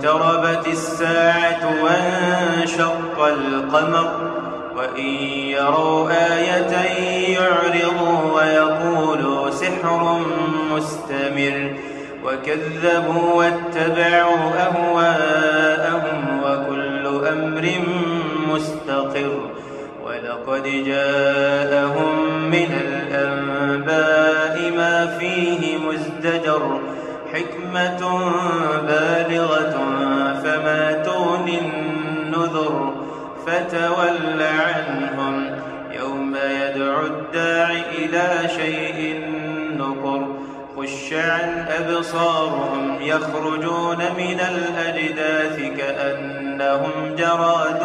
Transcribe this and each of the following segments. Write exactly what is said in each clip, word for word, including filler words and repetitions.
اقتربت الساعة وانشق القمر وإن يروا آية يعرضوا ويقولوا سحر مستمر وكذبوا واتبعوا أهواءهم وكل أمر مستقر ولقد جاءهم من الأنباء ما فيه مزدجر حكمة بالغة فما تغني النذر فتول عنهم يوم يدعو الداع إلى شيء نكر خش عن أبصارهم يخرجون من الأجداث كأنهم جراد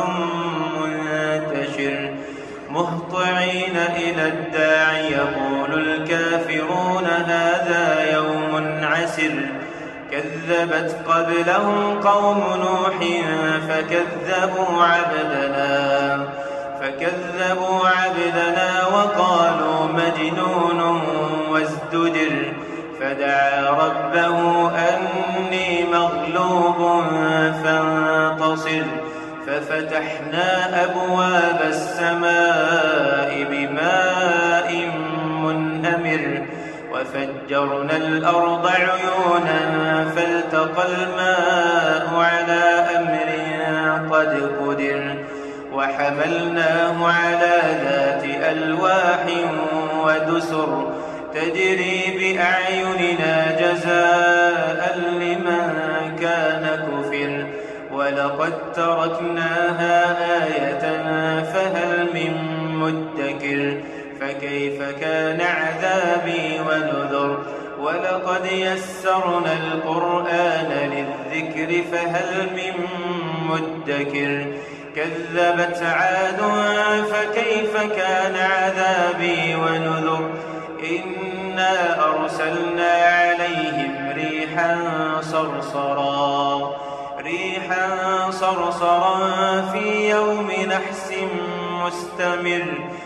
منتشر مهطعين إلى الداع يقول الكافرون هذا يوم عسر كذبت قبلهم قوم نوح فكذبوا عبدنا فكذبوا عبدنا وقالوا مجنون وازدجر فدعا ربه أني مغلوب فانتصر ففتحنا أبواب السماء بماء منهمر وفجرنا الأرض عيونا فالتقى الماء على أمر قد قدر وحملناه على ذات ألواح ودسر تجري بأعيننا جزاء لمن كان كفر ولقد تركناها آية فهل من مدكر فكيف كان عذابي ونذر ولقد يسرنا القرآن للذكر فهل من مدكر كذبت عاد فكيف كان عذابي ونذر إنا أرسلنا عليهم ريحا صرصرا ريحا صرصرا في يوم نحس مستمر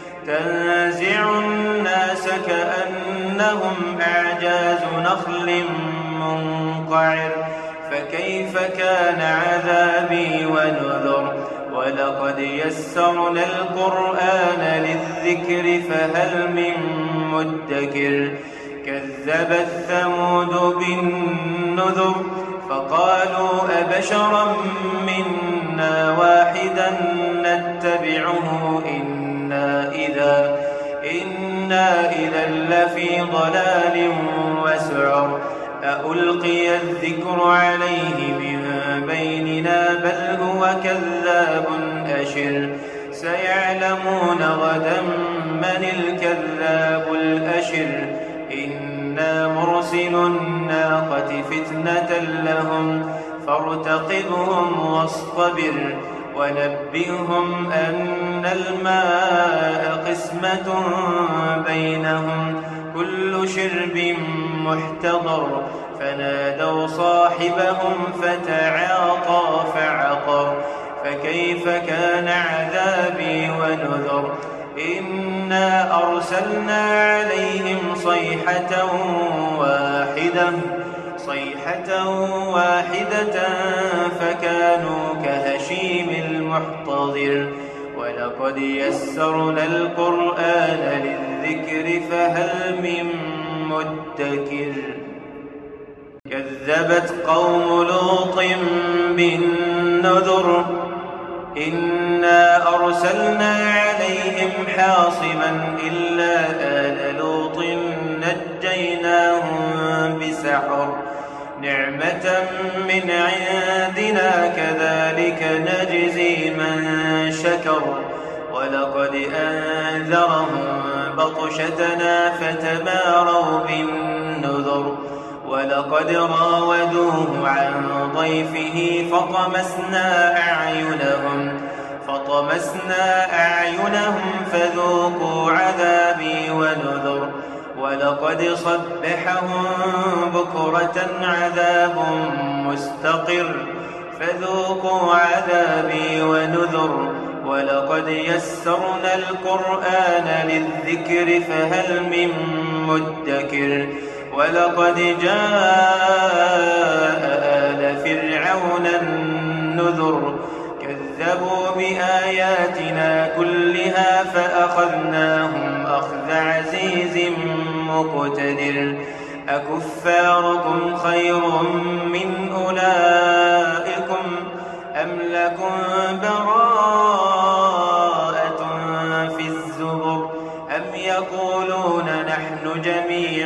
تنزع الناس كأنهم أعجاز نخل منقعر فكيف كان عذابي ونذر ولقد يسرنا القرآن للذكر فهل من مدكر كذبت ثمود بالنذر فقالوا أبشرا منا واحدا نتبعه إنا إذا إنا إذا لفي ضلال وسعر ألقي الذكر عليه من بيننا بل هو كذاب أشر سيعلمون غدا من الكذاب الأشر إنا مرسل الناقة فتنة لهم فارتقبهم واصطبر ونبئهم أن الماء قسمة بينهم كل شرب محتضر فنادوا صاحبهم فتعاطى فعقر فكيف كان عذابي ونذر إنا أرسلنا عليهم صيحة واحدة صيحة واحدة فكانوا كهشيم المحتضر ولقد يسرنا القرآن للذكر فهل من مدكر كذبت قوم لوط بالنذر إنا أرسلنا عليهم حاصبا إلا آل لوط نجيناهم بسحر نعمة من عندنا كذلك نجزي من شكر ولقد أنذرهم بطشتنا فتماروا بالنذر ولقد راودوه عن ضيفه فطمسنا أعينهم فطمسنا أعينهم فذوقوا عذابي ونذر ولقد صبحهم بكرة عذاب مستقر فذوقوا عذابي ونذر ولقد يسرنا القرآن للذكر فهل من مدكر ولقد جاء آل فرعون يتبعون النذر كذبوا بآياتنا كلها فأخذناهم أخذ عزيز مقتدر أكفاركم خير من أولئكم أم لكم براءة في الزبر أم يقولون نحن جميع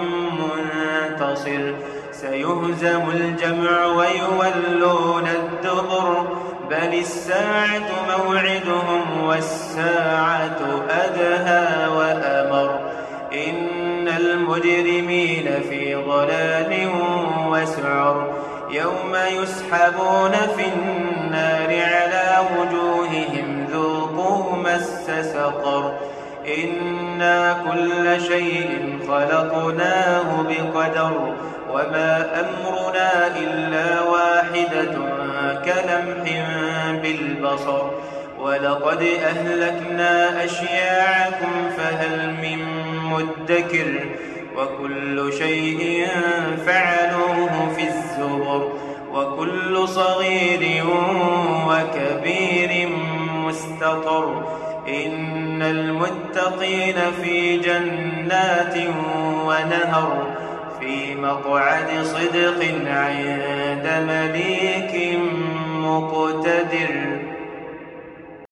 منتصر سيهزم الجمع ويولون الدبر بل الساعة موعدهم والساعة أدهى وأمر إن المجرمين في ضلال وسعر يوم يسحبون في النار على وجوههم ذوقوا مس سقر إنا كل شيء خلقناه بقدر وما أمرنا إلا واحدة كلمح بالبصر ولقد أهلكنا أشياعكم فهل من مدكر وكل شيء فعلوه في الزبر وكل صغير وكبير مستطر إن المتقين في جنات ونهر في مقعد صدق عند مليك مقتدر.